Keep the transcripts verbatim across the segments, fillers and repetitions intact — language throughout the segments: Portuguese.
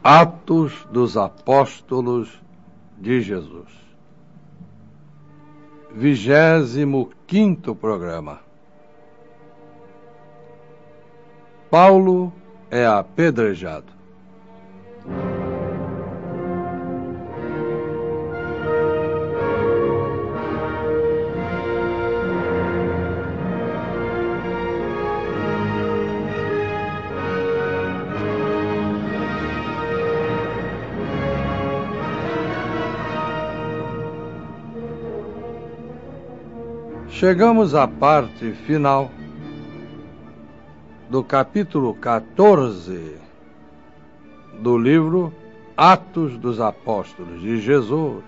Atos dos Apóstolos de Jesus. Vigésimo quinto programa. Paulo é apedrejado. Chegamos à parte final do capítulo quatorze do livro Atos dos Apóstolos de Jesus,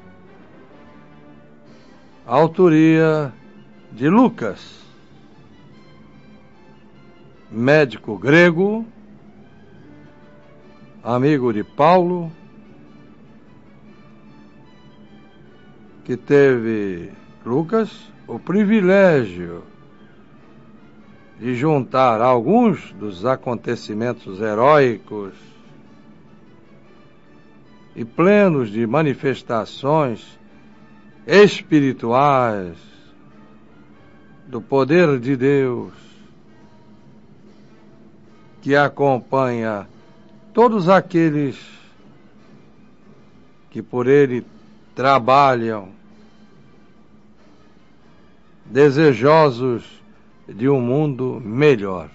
autoria de Lucas, médico grego, amigo de Paulo, que teve, Lucas, o privilégio de juntar alguns dos acontecimentos heróicos e plenos de manifestações espirituais do poder de Deus que acompanha todos aqueles que por ele trabalham, desejosos de um mundo melhor.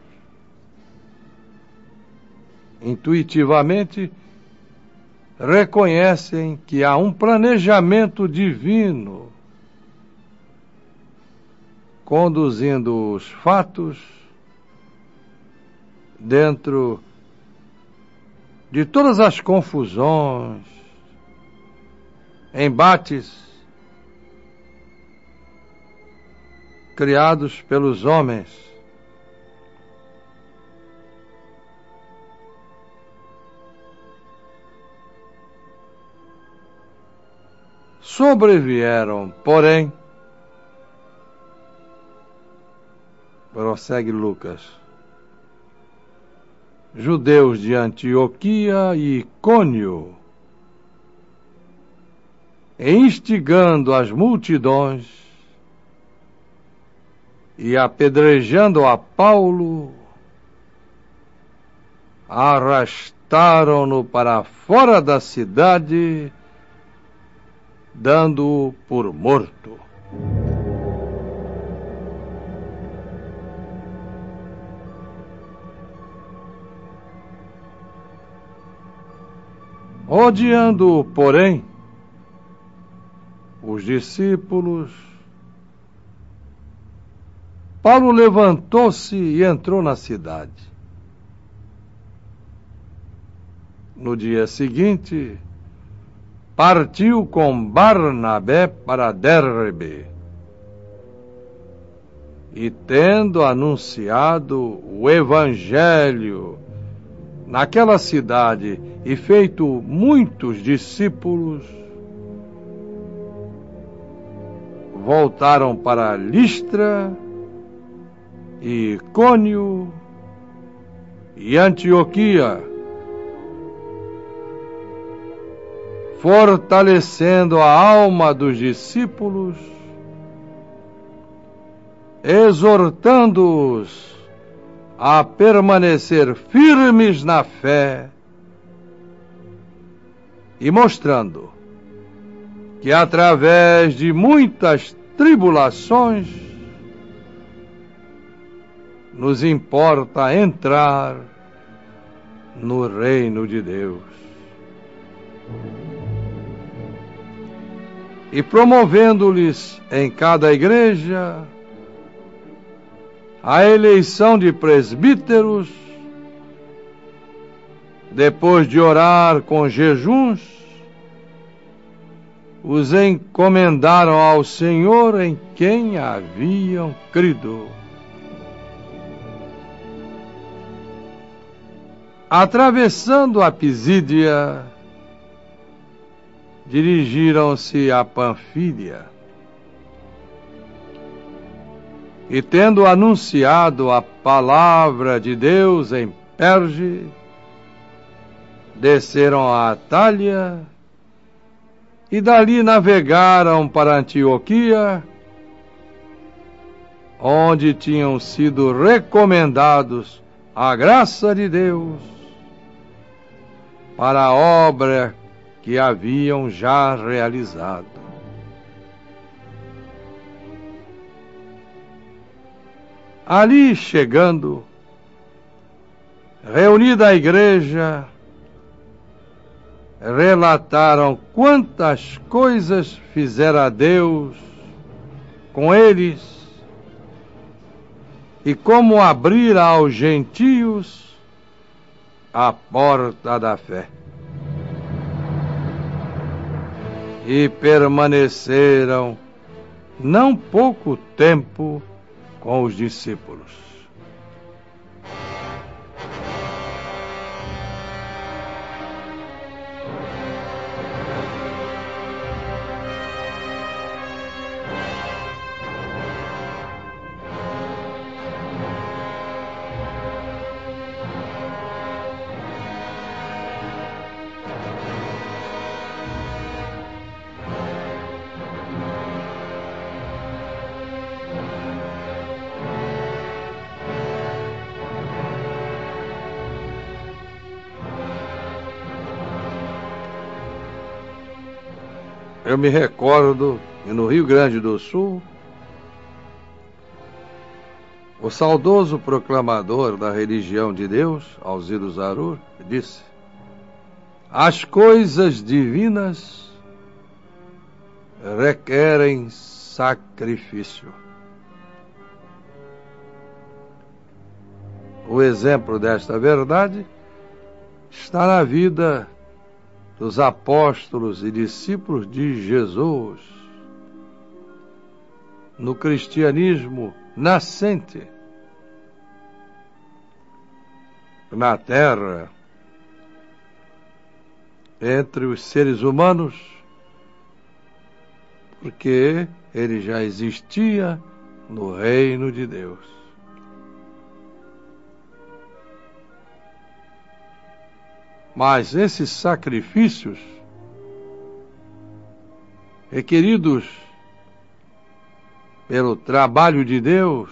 Intuitivamente, reconhecem que há um planejamento divino conduzindo os fatos dentro de todas as confusões, embates criados pelos homens. Sobrevieram, porém, prossegue Lucas, judeus de Antioquia e Icônio, instigando as multidões e apedrejando a Paulo, arrastaram-no para fora da cidade, dando-o por morto. Odiando, porém, os discípulos, Paulo levantou-se e entrou na cidade. No dia seguinte, partiu com Barnabé para Derbe. E tendo anunciado o Evangelho naquela cidade e feito muitos discípulos, voltaram para Listra e Icônio e Antioquia, fortalecendo a alma dos discípulos, exortando-os a permanecer firmes na fé e mostrando que através de muitas tribulações nos importa entrar no reino de Deus. E promovendo-lhes em cada igreja a eleição de presbíteros, depois de orar com jejuns, os encomendaram ao Senhor em quem haviam crido. Atravessando a Pisídia, dirigiram-se a Panfília. E tendo anunciado a palavra de Deus em Perge, desceram a Atália e dali navegaram para Antioquia, onde tinham sido recomendados à graça de Deus para a obra que haviam já realizado. Ali chegando, reunida a igreja, relataram quantas coisas fizera Deus com eles e como abrira aos gentios a porta da fé. E permaneceram não pouco tempo com os discípulos. Eu me recordo que no Rio Grande do Sul, o saudoso proclamador da religião de Deus, Alziro Zarur, disse: as coisas divinas requerem sacrifício. O exemplo desta verdade está na vida dos apóstolos e discípulos de Jesus, no cristianismo nascente na terra, entre os seres humanos, porque ele já existia no reino de Deus. Mas esses sacrifícios requeridos pelo trabalho de Deus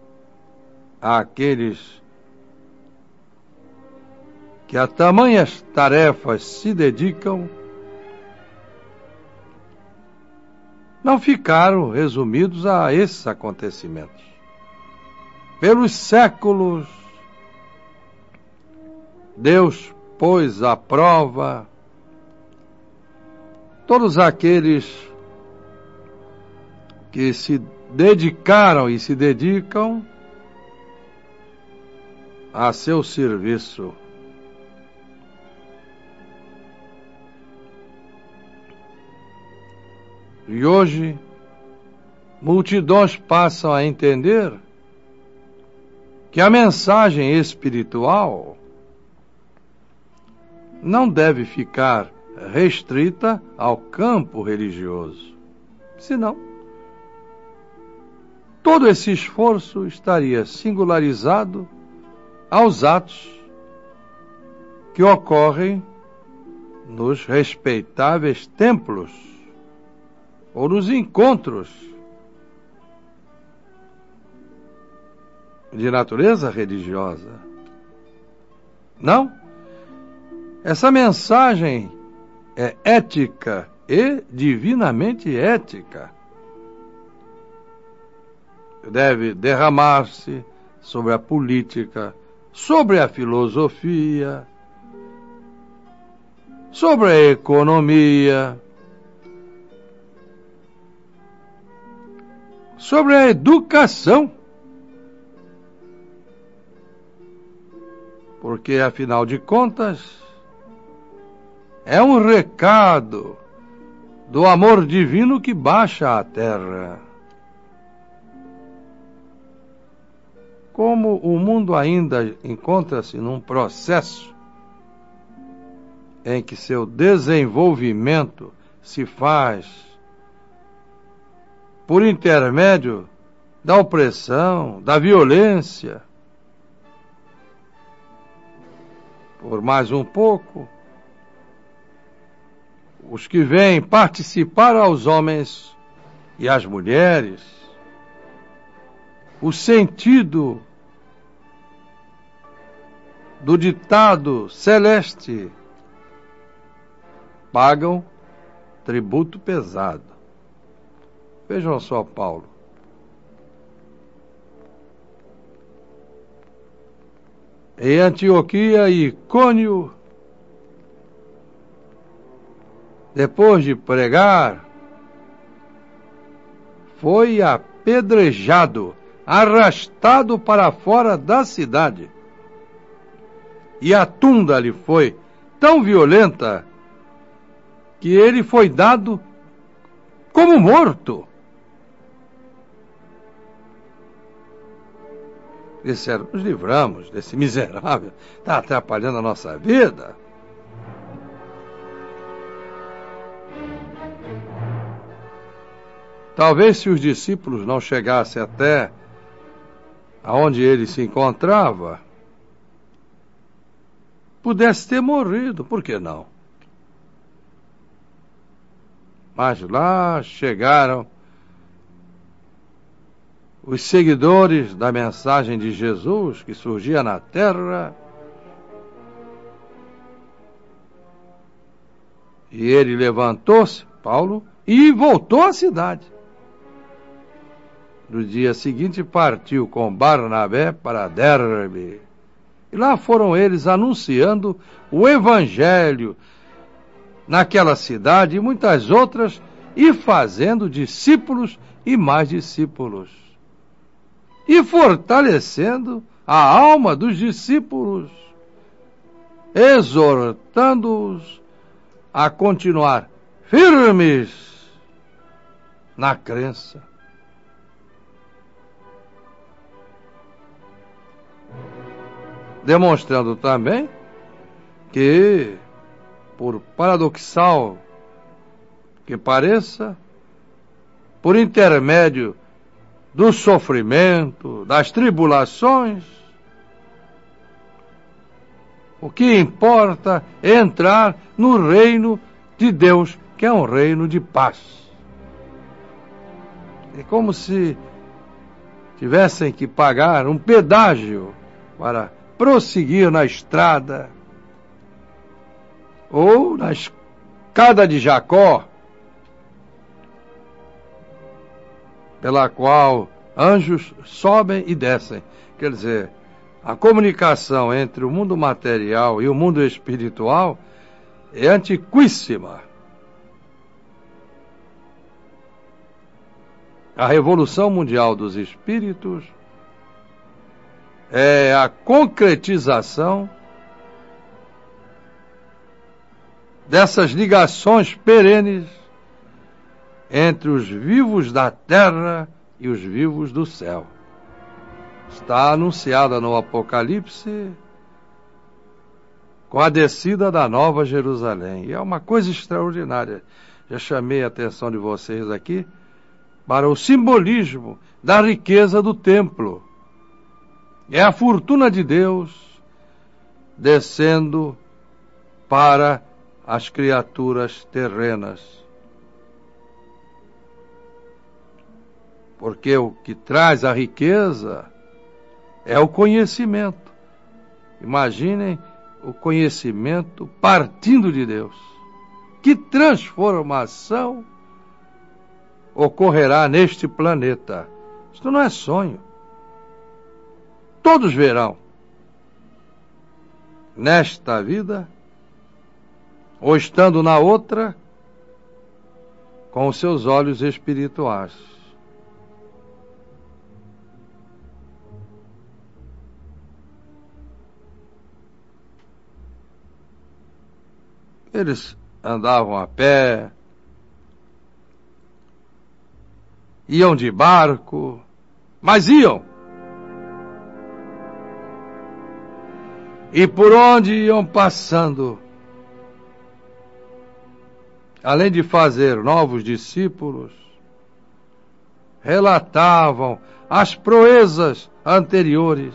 àqueles que a tamanhas tarefas se dedicam, não ficaram resumidos a esses acontecimentos. Pelos séculos, Deus pôs à prova todos aqueles que se dedicaram e se dedicam a seu serviço. E hoje, multidões passam a entender que a mensagem espiritual não deve ficar restrita ao campo religioso. Senão, todo esse esforço estaria singularizado aos atos que ocorrem nos respeitáveis templos ou nos encontros de natureza religiosa. Não? Essa mensagem é ética e divinamente ética. Deve derramar-se sobre a política, sobre a filosofia, sobre a economia, sobre a educação. Porque, afinal de contas, é um recado do amor divino que baixa à terra. Como o mundo ainda encontra-se num processo em que seu desenvolvimento se faz por intermédio da opressão, da violência, por mais um pouco, os que vêm participar aos homens e às mulheres o sentido do ditado celeste pagam tributo pesado. Vejam só, Paulo. Em Antioquia e Icônio, depois de pregar, foi apedrejado, arrastado para fora da cidade. E a tunda lhe foi tão violenta que ele foi dado como morto. Disseram, nos livramos desse miserável, está atrapalhando a nossa vida. Talvez se os discípulos não chegassem até aonde ele se encontrava, pudesse ter morrido, por que não? Mas lá chegaram os seguidores da mensagem de Jesus que surgia na terra, e ele levantou-se, Paulo, e voltou à cidade. No dia seguinte partiu com Barnabé para Derbe. E lá foram eles anunciando o Evangelho naquela cidade e muitas outras, e fazendo discípulos e mais discípulos. E fortalecendo a alma dos discípulos, exortando-os a continuar firmes na crença. Demonstrando também que, por paradoxal que pareça, por intermédio do sofrimento, das tribulações, o que importa é entrar no reino de Deus, que é um reino de paz. É como se tivessem que pagar um pedágio para prosseguir na estrada, ou na escada de Jacó, pela qual anjos sobem e descem. Quer dizer, a comunicação entre o mundo material e o mundo espiritual é antiquíssima. A revolução mundial dos espíritos é a concretização dessas ligações perenes entre os vivos da terra e os vivos do céu. Está anunciada no Apocalipse com a descida da Nova Jerusalém. E é uma coisa extraordinária. Já chamei a atenção de vocês aqui para o simbolismo da riqueza do templo. É a fortuna de Deus descendo para as criaturas terrenas. Porque o que traz a riqueza é o conhecimento. Imaginem o conhecimento partindo de Deus. Que transformação ocorrerá neste planeta? Isto não é sonho. Todos verão, nesta vida, ou estando na outra, com os seus olhos espirituais. Eles andavam a pé, iam de barco, mas iam. E por onde iam passando, além de fazer novos discípulos, relatavam as proezas anteriores.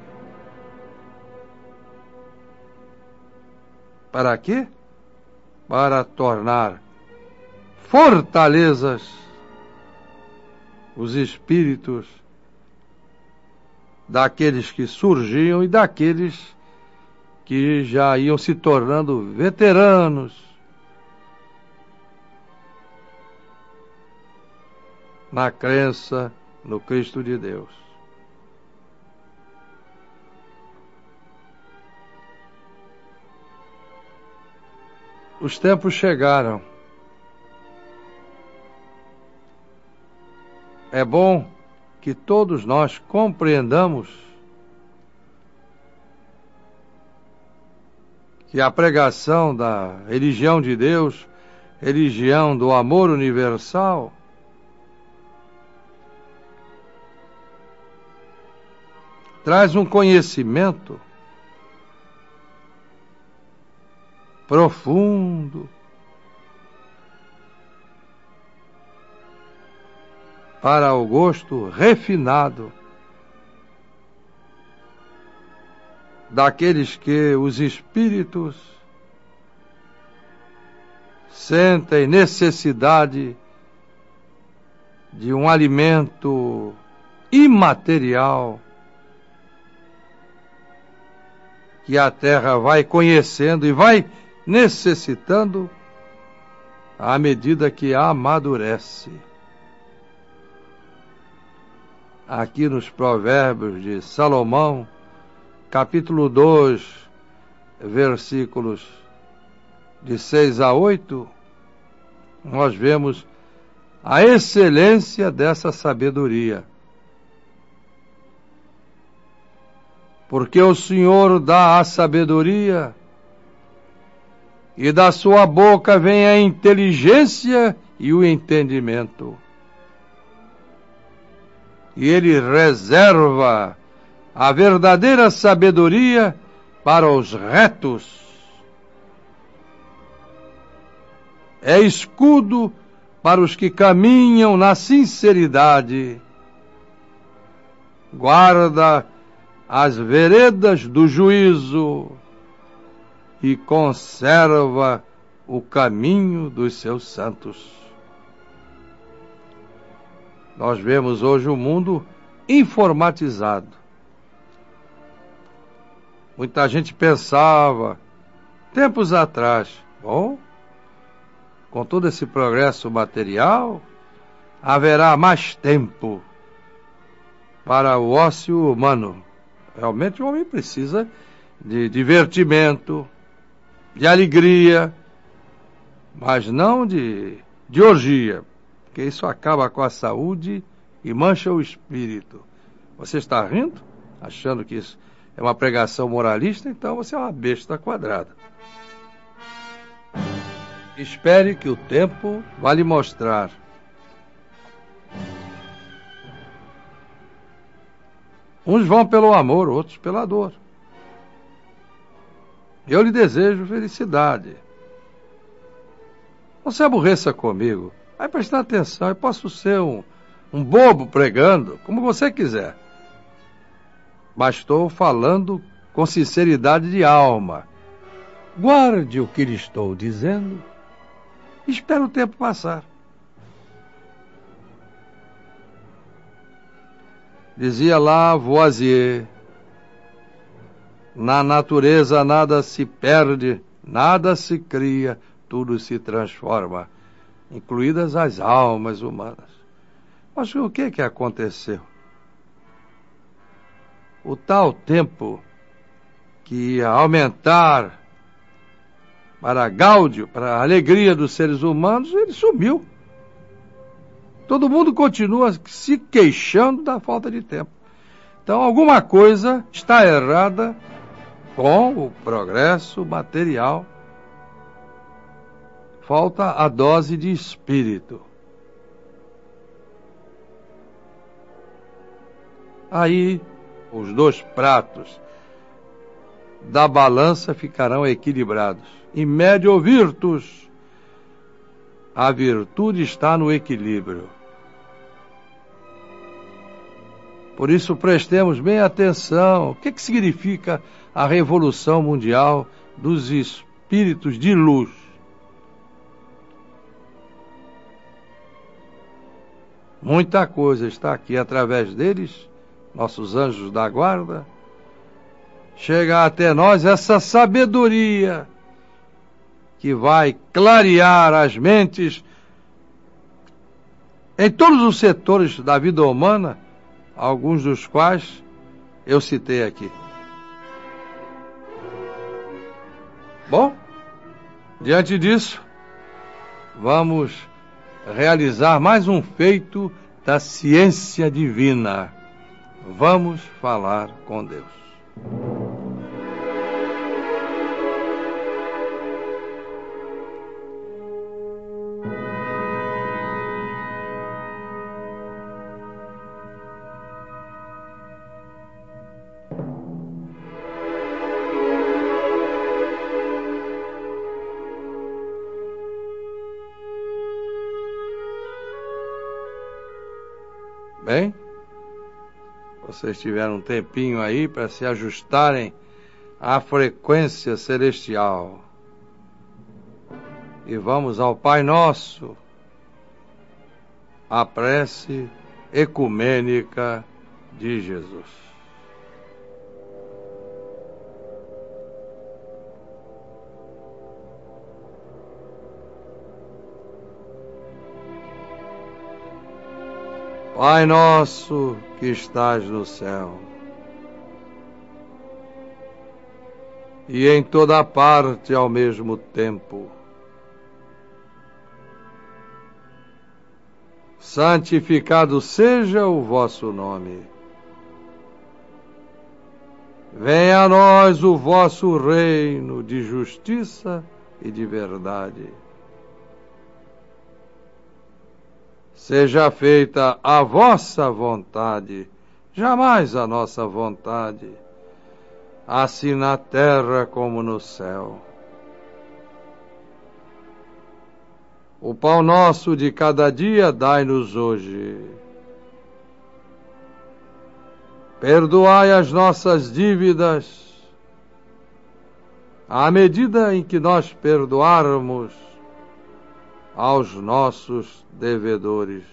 Para quê? para tornar fortalezas os espíritos daqueles que surgiam e daqueles que já iam se tornando veteranos na crença no Cristo de Deus. Os tempos chegaram. É bom que todos nós compreendamos que a pregação da religião de Deus, religião do amor universal, traz um conhecimento profundo para o gosto refinado daqueles que os espíritos sentem necessidade de um alimento imaterial que a Terra vai conhecendo e vai necessitando à medida que amadurece. Aqui nos Provérbios de Salomão, capítulo dois, versículos de seis a oito, nós vemos a excelência dessa sabedoria. Porque o Senhor dá a sabedoria, e da sua boca vem a inteligência e o entendimento. E ele reserva a verdadeira sabedoria para os retos. É escudo para os que caminham na sinceridade. Guarda as veredas do juízo e conserva o caminho dos seus santos. Nós vemos hoje o mundo informatizado. Muita gente pensava, tempos atrás, bom, com todo esse progresso material, haverá mais tempo para o ócio humano. Realmente o homem precisa de divertimento, de alegria, mas não de, de orgia, porque isso acaba com a saúde e mancha o espírito. Você está rindo? Achando que isso é uma pregação moralista? Então você é uma besta quadrada. Espere que o tempo vai lhe mostrar. Uns vão pelo amor, outros pela dor. Eu lhe desejo felicidade. Não se aborreça comigo. Vai prestar atenção. Eu posso ser um, um bobo pregando, como você quiser. Mas estou falando com sinceridade de alma. Guarde o que lhe estou dizendo. Espere o tempo passar. Dizia lá Lavoisier, na natureza nada se perde, nada se cria, tudo se transforma, incluídas as almas humanas. Mas o que que aconteceu? O tal tempo que ia aumentar para a gáudio, para a alegria dos seres humanos, ele sumiu. Todo mundo continua se queixando da falta de tempo. Então, alguma coisa está errada com o progresso material. Falta a dose de espírito. Aí, os dois pratos da balança ficarão equilibrados. In medio virtus, a virtude está no equilíbrio. Por isso, prestemos bem atenção. O que, que significa a revolução mundial dos espíritos de luz? Muita coisa está aqui através deles, nossos anjos da guarda. Chega até nós essa sabedoria que vai clarear as mentes em todos os setores da vida humana, alguns dos quais eu citei aqui. Bom, diante disso, vamos realizar mais um feito da ciência divina. Vamos falar com Deus. Bem, vocês tiveram um tempinho aí para se ajustarem à frequência celestial. E vamos ao Pai Nosso, a prece ecumênica de Jesus. Pai nosso que estás no céu, e em toda parte ao mesmo tempo, santificado seja o vosso nome. Venha a nós o vosso reino de justiça e de verdade. Seja feita a vossa vontade, jamais a nossa vontade, assim na terra como no céu. O pão nosso de cada dia dai-nos hoje. Perdoai as nossas dívidas, à medida em que nós perdoarmos aos nossos devedores.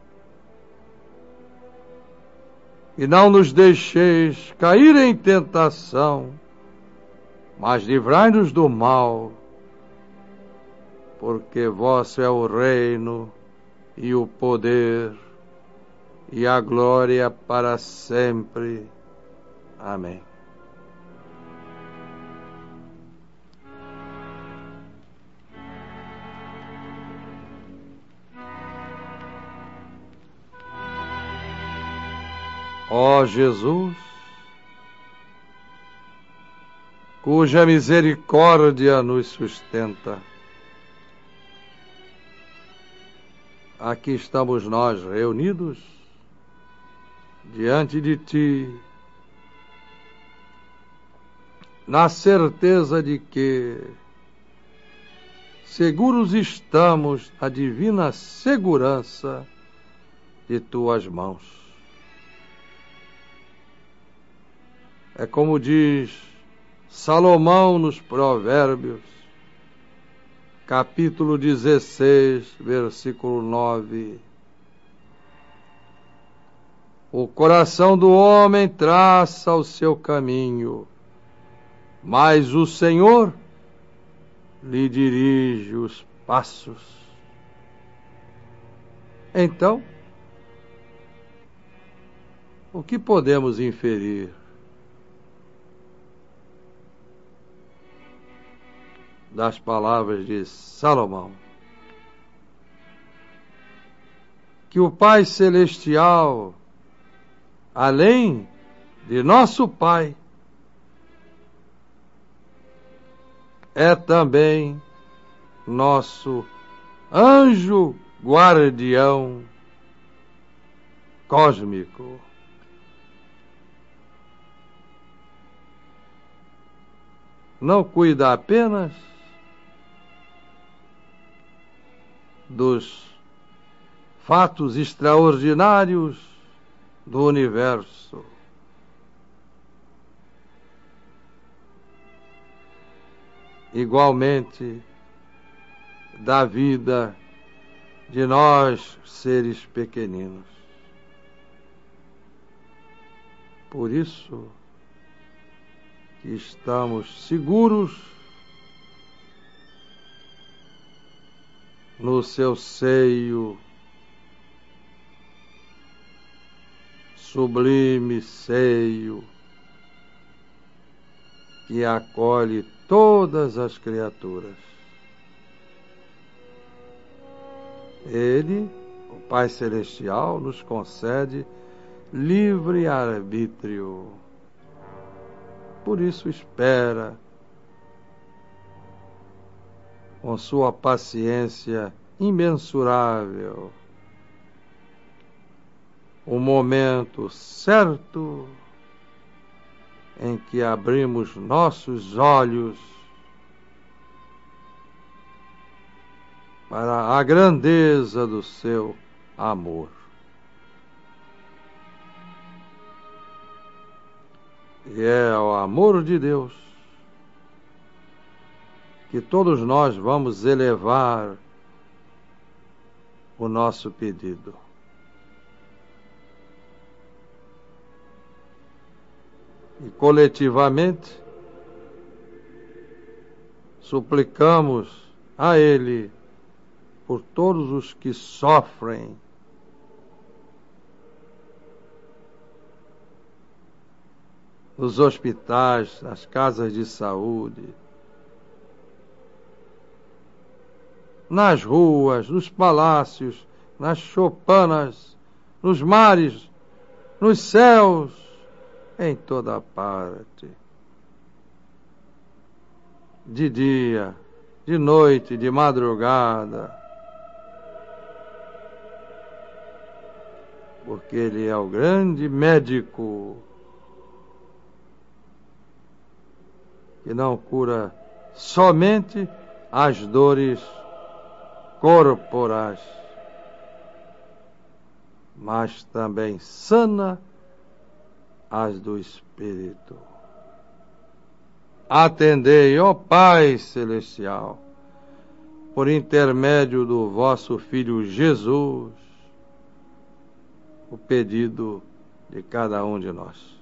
E não nos deixeis cair em tentação, mas livrai-nos do mal, porque vosso é o reino e o poder e a glória para sempre. Amém. Ó Jesus, cuja misericórdia nos sustenta, aqui estamos nós reunidos diante de Ti, na certeza de que seguros estamos na divina segurança de Tuas mãos. É como diz Salomão nos Provérbios, capítulo dezesseis, versículo nove. O coração do homem traça o seu caminho, mas o Senhor lhe dirige os passos. Então, o que podemos inferir das palavras de Salomão? Que o Pai Celestial, além de nosso Pai, é também nosso anjo guardião cósmico. Não cuida apenas dos fatos extraordinários do universo, igualmente da vida de nós, seres pequeninos. Por isso que estamos seguros no seu seio, sublime seio, que acolhe todas as criaturas. Ele, o Pai Celestial, nos concede livre arbítrio. Por isso espera, com sua paciência imensurável, o momento certo em que abrimos nossos olhos para a grandeza do seu amor. E é o amor de Deus que todos nós vamos elevar o nosso pedido. E coletivamente suplicamos a Ele por todos os que sofrem nos hospitais, nas casas de saúde, nas ruas, nos palácios, nas choupanas, nos mares, nos céus, em toda parte. De dia, de noite, de madrugada. Porque Ele é o grande médico que não cura somente as dores corporais, mas também sana as do espírito. Atendei, ó Pai Celestial, por intermédio do vosso Filho Jesus, o pedido de cada um de nós.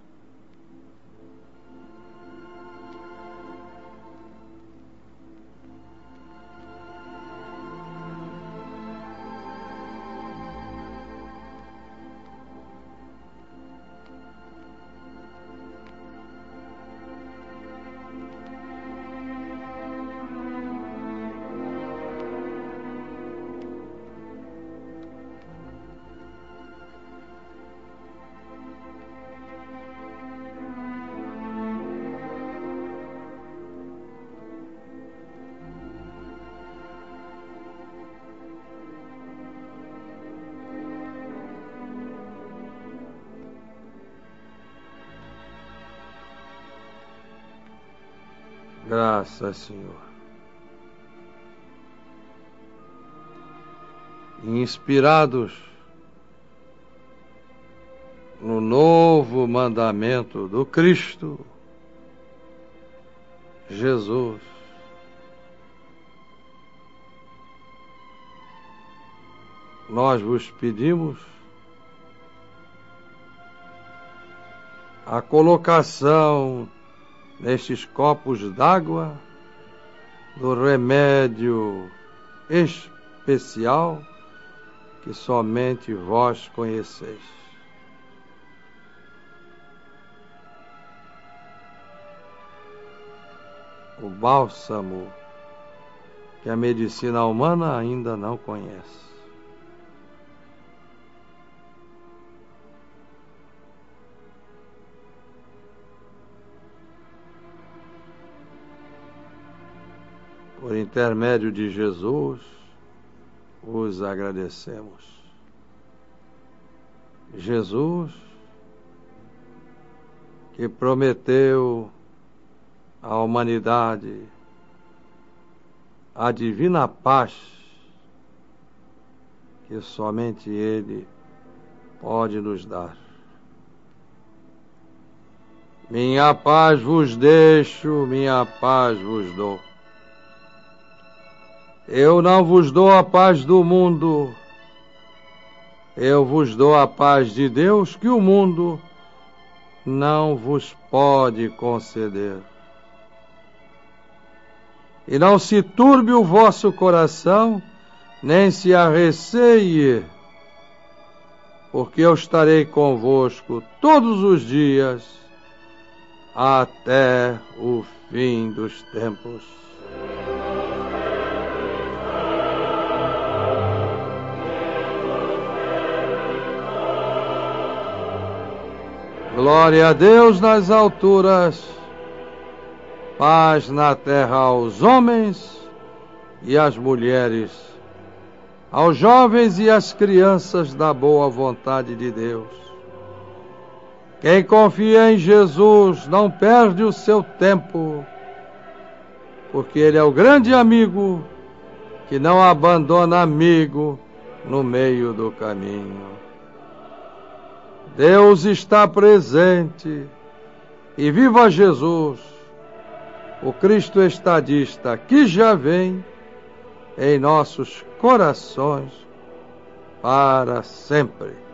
Graças, Senhor. Inspirados no novo mandamento do Cristo, Jesus, nós vos pedimos a colocação nestes copos d'água do remédio especial que somente vós conheceis. O bálsamo que a medicina humana ainda não conhece. Por intermédio de Jesus, os agradecemos. Jesus, que prometeu à humanidade a divina paz que somente Ele pode nos dar. Minha paz vos deixo, minha paz vos dou. Eu não vos dou a paz do mundo, eu vos dou a paz de Deus, que o mundo não vos pode conceder. E não se turbe o vosso coração, nem se arreceie, porque eu estarei convosco todos os dias, até o fim dos tempos. Glória a Deus nas alturas, paz na terra aos homens e às mulheres, aos jovens e às crianças da boa vontade de Deus. Quem confia em Jesus não perde o seu tempo, porque Ele é o grande amigo que não abandona amigo no meio do caminho. Deus está presente e viva Jesus, o Cristo estadista, que já vem em nossos corações para sempre.